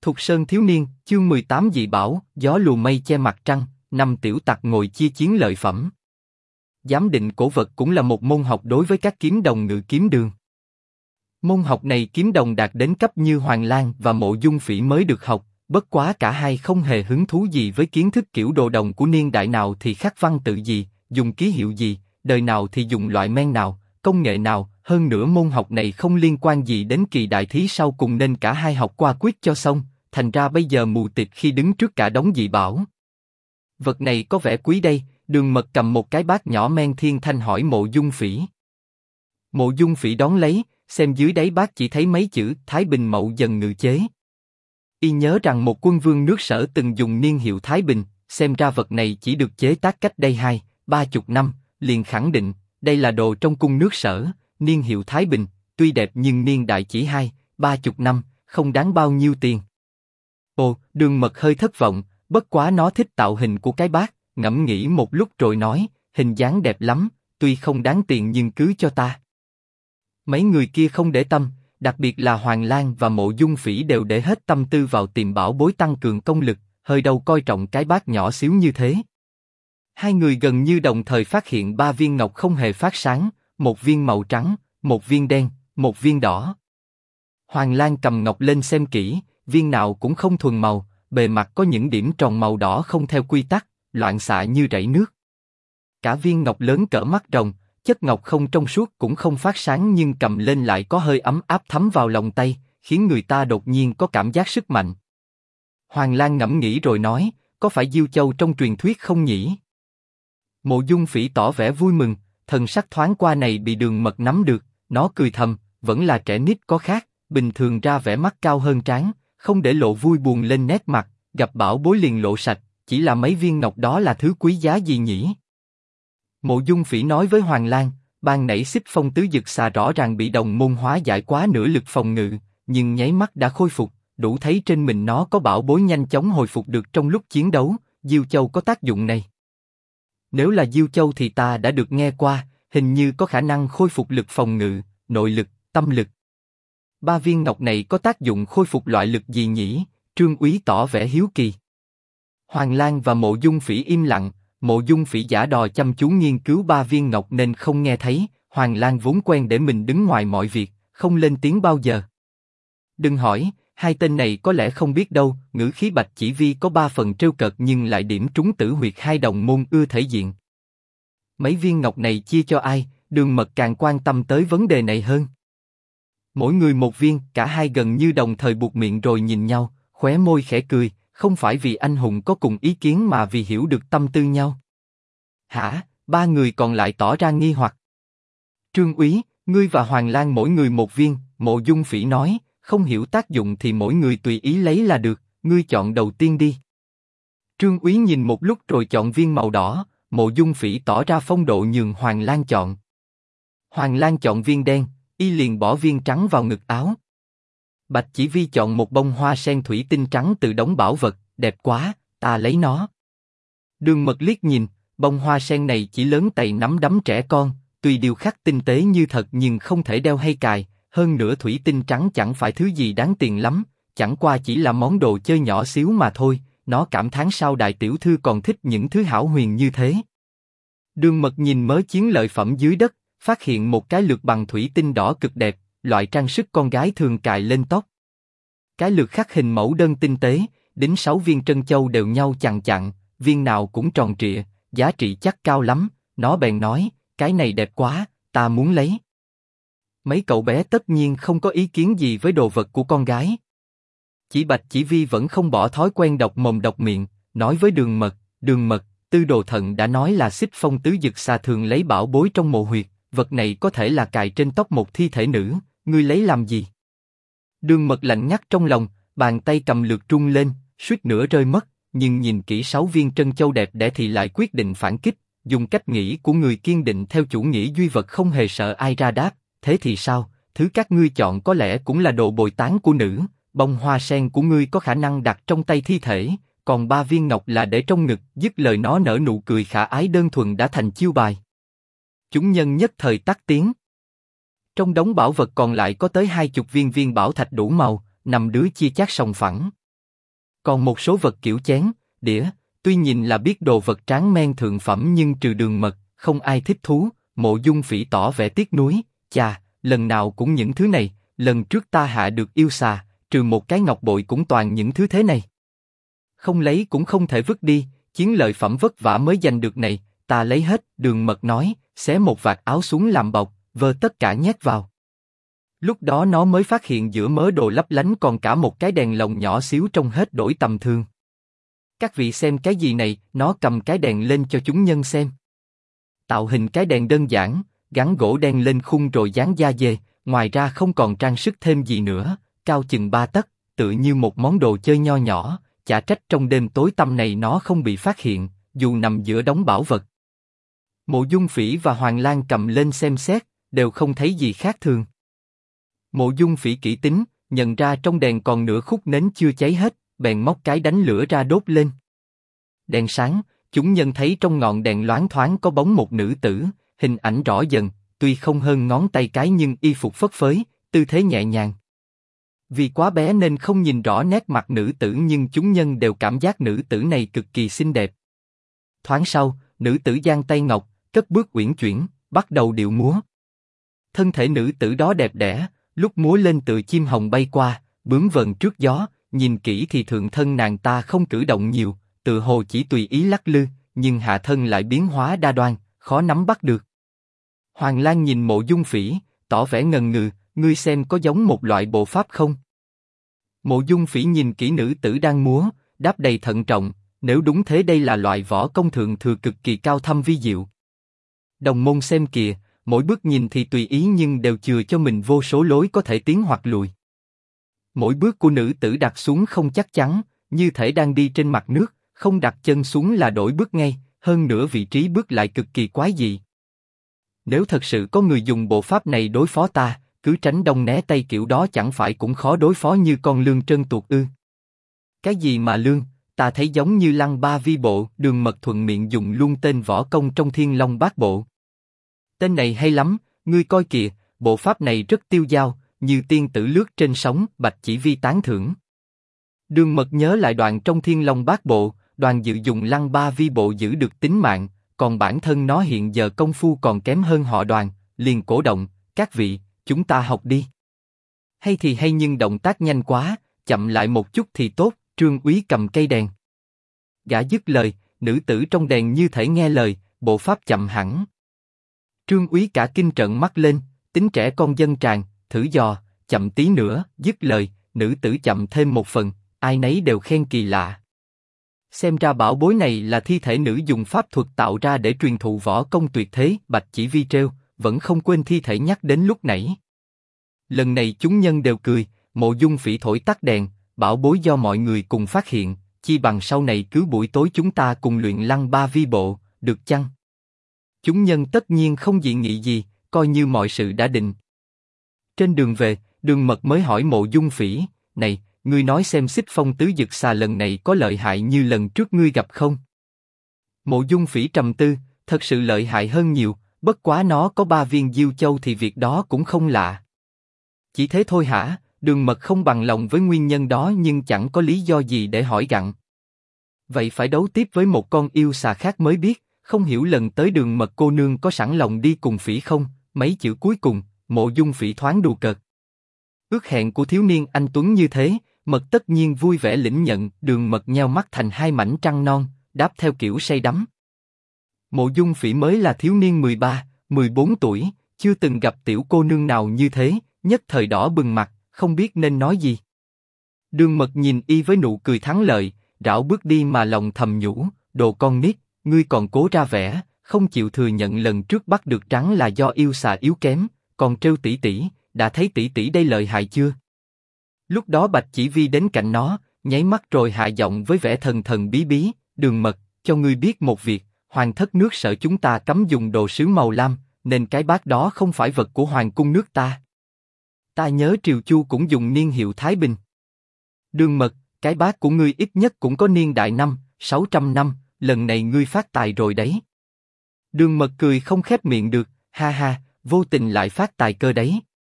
Thục Sơn thiếu niên, chương 18 dị bảo, gió lùa mây che mặt trăng, năm tiểu tặc ngồi chia chiến lợi phẩm. Giám định cổ vật cũng là một môn học đối với các kiếm đồng ngự kiếm đường. Môn học này kiếm đồng đạt đến cấp như Hoàng Lang và Mộ Dung Phỉ mới được học, bất quá cả hai không hề hứng thú gì với kiến thức kiểu đồ đồng của niên đại nào thì khắc văn tự gì, dùng ký hiệu gì, đời nào thì dùng loại men nào, công nghệ nào, hơn nữa môn học này không liên quan gì đến kỳ đại thí sau cùng nên cả hai học qua quyết cho xong, thành ra bây giờ mù tịt khi đứng trước cả đống dị bảo. Vật này có vẻ quý đây, Đường Mật cầm một cái bát nhỏ men thiên thanh hỏi Mộ Dung Phỉ. Mộ Dung Phỉ đón lấy, xem dưới đáy bát chỉ thấy mấy chữ Thái Bình Mậu Dần ngự chế. Y nhớ rằng một quân vương nước Sở từng dùng niên hiệu Thái Bình, xem ra vật này chỉ được chế tác cách đây 20-30 năm, liền khẳng định, đây là đồ trong cung nước Sở, niên hiệu Thái Bình, tuy đẹp nhưng niên đại chỉ 20-30 năm, không đáng bao nhiêu tiền. Ồ, Đường Mật hơi thất vọng, bất quá nó thích tạo hình của cái bát, ngẫm nghĩ một lúc rồi nói, hình dáng đẹp lắm, tuy không đáng tiền nhưng cứ cho ta. Mấy người kia không để tâm, đặc biệt là Hoàng Lang và Mộ Dung Phỉ đều để hết tâm tư vào tìm bảo bối tăng cường công lực, hơi đâu coi trọng cái bát nhỏ xíu như thế. Hai người gần như đồng thời phát hiện 3 viên ngọc không hề phát sáng, một viên màu trắng, một viên đen, một viên đỏ. Hoàng Lang cầm ngọc lên xem kỹ, viên nào cũng không thuần màu, bề mặt có những điểm tròn màu đỏ không theo quy tắc, loạn xạ như rảy nước. Cả viên ngọc lớn cỡ mắt rồng, chất ngọc không trong suốt cũng không phát sáng nhưng cầm lên lại có hơi ấm áp thấm vào lòng tay, khiến người ta đột nhiên có cảm giác sức mạnh. Hoàng Lang ngẫm nghĩ rồi nói, có phải Diêu Châu trong truyền thuyết không nhỉ? Mộ Dung Phỉ tỏ vẻ vui mừng, thần sắc thoáng qua này bị Đường Mật nắm được, nó cười thầm, vẫn là trẻ nít có khác, bình thường ra vẻ mắt cao hơn trán, không để lộ vui buồn lên nét mặt, gặp bảo bối liền lộ sạch, chỉ là mấy viên ngọc đó là thứ quý giá gì nhỉ? Mộ Dung Phỉ nói với Hoàng Lang, ban nãy Xích Phong tứ dực xà rõ ràng bị đồng môn hóa giải quá nửa lực phòng ngự, nhưng nháy mắt đã khôi phục, đủ thấy trên mình nó có bảo bối nhanh chóng hồi phục được trong lúc chiến đấu. Diêu Châu có tác dụng này. Nếu là Diêu Châu thì ta đã được nghe qua, hình như có khả năng khôi phục lực phòng ngự, nội lực, tâm lực. 3 viên ngọc này có tác dụng khôi phục loại lực gì nhỉ? Trương Úy tỏ vẻ hiếu kỳ. Hoàng Lang và Mộ Dung Phỉ im lặng, Mộ Dung Phỉ giả đò chăm chú nghiên cứu 3 viên ngọc nên không nghe thấy. Hoàng Lang vốn quen để mình đứng ngoài mọi việc, không lên tiếng bao giờ. Đừng hỏi, hai tên này có lẽ không biết đâu. Ngữ khí Bạch Chỉ Vi có 3 phần trêu cợt nhưng lại điểm trúng tử huyệt hai đồng môn ưa thể diện. Mấy viên ngọc này chia cho ai? Đường Mật càng quan tâm tới vấn đề này hơn. Mỗi người một viên, cả hai gần như đồng thời buột miệng rồi nhìn nhau, khóe môi khẽ cười, không phải vì anh hùng có cùng ý kiến mà vì hiểu được tâm tư nhau. Hả? 3 người còn lại tỏ ra nghi hoặc. Trương Úy, ngươi và Hoàng Lang mỗi người một viên. Mộ Dung Phỉ nói, không hiểu tác dụng thì mỗi người tùy ý lấy là được, ngươi chọn đầu tiên đi. Trương Úy nhìn một lúc rồi chọn viên màu đỏ, Mộ Dung Phỉ tỏ ra phong độ nhường Hoàng Lang chọn. Hoàng Lang chọn viên đen, y liền bỏ viên trắng vào ngực áo. Bạch Chỉ Vi chọn một bông hoa sen thủy tinh trắng từ đống bảo vật, đẹp quá, ta lấy nó. Đường Mật liếc nhìn, bông hoa sen này chỉ lớn tay nắm đấm trẻ con, tuy điêu khắc tinh tế như thật nhưng không thể đeo hay cài, hơn nữa thủy tinh trắng chẳng phải thứ gì đáng tiền lắm, chẳng qua chỉ là món đồ chơi nhỏ xíu mà thôi. Nó cảm thán sao đại tiểu thư còn thích những thứ hão huyền như thế. Đường Mật nhìn mớ chiến lợi phẩm dưới đất, phát hiện một cái lược bằng thủy tinh đỏ cực đẹp, loại trang sức con gái thường cài lên tóc. Cái lược khắc hình mẫu đơn tinh tế, đính 6 viên trân châu đều nhau chằng chặn, viên nào cũng tròn trịa, giá trị chắc cao lắm. Nó bèn nói, cái này đẹp quá, ta muốn lấy. Mấy cậu bé tất nhiên không có ý kiến gì với đồ vật của con gái. Chỉ Bạch Chỉ Vi vẫn không bỏ thói quen độc mồm độc miệng, nói với Đường Mật, Tư Đồ Thận đã nói là Xích Phong tứ dực xà thường lấy bảo bối trong mộ huyệt, vật này có thể là cài trên tóc một thi thể nữ, ngươi lấy làm gì? Đường Mật lạnh ngắt trong lòng, bàn tay cầm lược trung lên, suýt nữa rơi mất, nhưng nhìn kỹ 6 viên trân châu đẹp đẽ thì lại quyết định phản kích, dùng cách nghĩ của người kiên định theo chủ nghĩa duy vật không hề sợ ai ra đáp, thế thì sao, thứ các ngươi chọn có lẽ cũng là đồ bồi táng của nữ. Bông hoa sen của ngươi có khả năng đặt trong tay thi thể, còn 3 viên ngọc là để trong ngực. Dứt lời nó nở nụ cười khả ái đơn thuần đã thành chiêu bài. Chúng nhân nhất thời tắt tiếng. Trong đống bảo vật còn lại có tới 20 viên bảo thạch đủ màu, 5 đứa chia chác sòng phẳng. Còn một số vật kiểu chén, đĩa, tuy nhìn là biết đồ vật tráng men thượng phẩm nhưng trừ Đường Mật, không ai thích thú. Mộ Dung Phỉ tỏ vẻ tiếc nuối, chà, lần nào cũng những thứ này, lần trước ta hạ được yêu xà, trừ một cái ngọc bội cũng toàn những thứ thế này. Không lấy cũng không thể vứt đi, chiến lợi phẩm vất vả mới giành được này, ta lấy hết. Đường Mật nói, xé một vạt áo xuống làm bọc, vơ tất cả nhét vào. Lúc đó nó mới phát hiện giữa mớ đồ lấp lánh còn cả một cái đèn lồng nhỏ xíu trông hết đổi tầm thường. Các vị xem cái gì này? Nó cầm cái đèn lên cho chúng nhân xem. Tạo hình cái đèn đơn giản, gắn gỗ đen lên khung rồi dán da dê, ngoài ra không còn trang sức thêm gì nữa, cao chừng 3 tấc, tựa như một món đồ chơi nho nhỏ, chả trách trong đêm tối tăm này nó không bị phát hiện, dù nằm giữa đống bảo vật. Mộ Dung Phỉ và Hoàng Lang cầm lên xem xét, đều không thấy gì khác thường. Mộ Dung Phỉ kỹ tính, nhận ra trong đèn còn nửa khúc nến chưa cháy hết, bèn móc cái đánh lửa ra đốt lên. Đèn sáng, chúng nhân thấy trong ngọn đèn loáng thoáng có bóng một nữ tử, hình ảnh rõ dần, tuy không hơn ngón tay cái nhưng y phục phất phới, tư thế nhẹ nhàng. Vì quá bé nên không nhìn rõ nét mặt nữ tử nhưng chúng nhân đều cảm giác nữ tử này cực kỳ xinh đẹp. Thoáng sau, nữ tử giang tay ngọc, cất bước uyển chuyển, bắt đầu điệu múa. Thân thể nữ tử đó đẹp đẽ, lúc múa lên tựa chim hồng bay qua, bướm vần trước gió, nhìn kỹ thì thượng thân nàng ta không cử động nhiều, tựa hồ chỉ tùy ý lắc lư, nhưng hạ thân lại biến hóa đa đoan, khó nắm bắt được. Hoàng Lang nhìn Mộ Dung Phỉ, tỏ vẻ ngần ngừ, ngươi xem có giống một loại bộ pháp không? Mộ Dung Phỉ nhìn kỹ nữ tử đang múa, đáp đầy thận trọng, nếu đúng thế đây là loại võ công thượng thừa cực kỳ cao thâm vi diệu. Đồng môn xem kìa, mỗi bước nhìn thì tùy ý nhưng đều chừa cho mình vô số lối có thể tiến hoặc lùi. Mỗi bước của nữ tử đặt xuống không chắc chắn, như thể đang đi trên mặt nước, không đặt chân xuống là đổi bước ngay, hơn nữa vị trí bước lại cực kỳ quái dị. Nếu thật sự có người dùng bộ pháp này đối phó ta, cứ tránh đông né tây kiểu đó chẳng phải cũng khó đối phó như con lương trân tuột ư? Cái gì mà lương, ta thấy giống như Lăng Ba Vi Bộ. Đường Mật thuận miệng dùng luôn tên võ công trong Thiên Long Bát Bộ. Tên này hay lắm, ngươi coi kìa, bộ pháp này rất tiêu dao, như tiên tử lướt trên sóng. Bạch Chỉ Vi tán thưởng. Đường Mật nhớ lại đoạn trong Thiên Long Bát Bộ, Đoàn Dự dùng Lăng Ba Vi Bộ giữ được tính mạng, còn bản thân nó hiện giờ công phu còn kém hơn họ Đoàn, liền cổ động, các vị, chúng ta học đi. Hay thì hay nhưng động tác nhanh quá, chậm lại một chút thì tốt. Trương Úy cầm cây đèn. Gã dứt lời, nữ tử trong đèn như thể nghe lời, bộ pháp chậm hẳn. Trương Úy cả kinh trợn mắt lên, tính trẻ con dân tràn, thử dò, chậm tí nữa. Dứt lời, nữ tử chậm thêm một phần, ai nấy đều khen kỳ lạ. Xem ra bảo bối này là thi thể nữ dùng pháp thuật tạo ra để truyền thụ võ công tuyệt thế. Bạch Chỉ Vi trêu, vẫn không quên thi thể nhắc đến lúc nãy. Lần này chúng nhân đều cười. Mộ Dung Phỉ thổi tắt đèn, bảo bối do mọi người cùng phát hiện, chi bằng sau này cứ buổi tối chúng ta cùng luyện Lăng Ba Vi Bộ, được chăng? Chúng nhân tất nhiên không dị nghị gì, coi như mọi sự đã định. Trên đường về, Đường Mật mới hỏi Mộ Dung Phỉ, này, ngươi nói xem Xích Phong Tứ Dực Xà lần này có lợi hại như lần trước ngươi gặp không? Mộ Dung Phỉ trầm tư, thật sự lợi hại hơn nhiều, bất quá nó có 3 viên Diêu Châu thì việc đó cũng không lạ. Chỉ thế thôi hả? Đường Mật không bằng lòng với nguyên nhân đó nhưng chẳng có lý do gì để hỏi gặng. Vậy phải đấu tiếp với một con yêu xà khác mới biết, không hiểu lần tới Đường Mật cô nương có sẵn lòng đi cùng Phỉ không? Mấy chữ cuối cùng, Mộ Dung Phỉ thoáng đùa cợt. Ước hẹn của thiếu niên anh tuấn như thế, Mật tất nhiên vui vẻ lĩnh nhận. Đường Mật nheo mắt thành hai mảnh trăng non, đáp theo kiểu say đắm. Mộ Dung Phỉ mới là thiếu niên 13, 14 tuổi, chưa từng gặp tiểu cô nương nào như thế, nhất thời đỏ bừng mặt, không biết nên nói gì. Đường Mật nhìn y với nụ cười thắng lợi, rảo bước đi mà lòng thầm nhủ, đồ con nít, ngươi còn cố ra vẻ, không chịu thừa nhận lần trước bắt được trắng là do yêu xà yếu kém, còn trêu tỷ tỷ, đã thấy tỷ tỷ đây lợi hại chưa? Lúc đó Bạch Chỉ Vi đến cạnh nó, nháy mắt rồi hạ giọng với vẻ thần thần bí bí, Đường Mật, cho ngươi biết một việc, Hoàng thất nước Sở chúng ta cấm dùng đồ sứ màu lam, nên cái bát đó không phải vật của Hoàng cung nước ta. Ta nhớ Triều Chu cũng dùng niên hiệu Thái Bình. Đường Mật, cái bát của ngươi ít nhất cũng có niên đại 600 năm, lần này ngươi phát tài rồi đấy. Đường Mật cười không khép miệng được, ha ha, vô tình lại phát tài cơ đấy.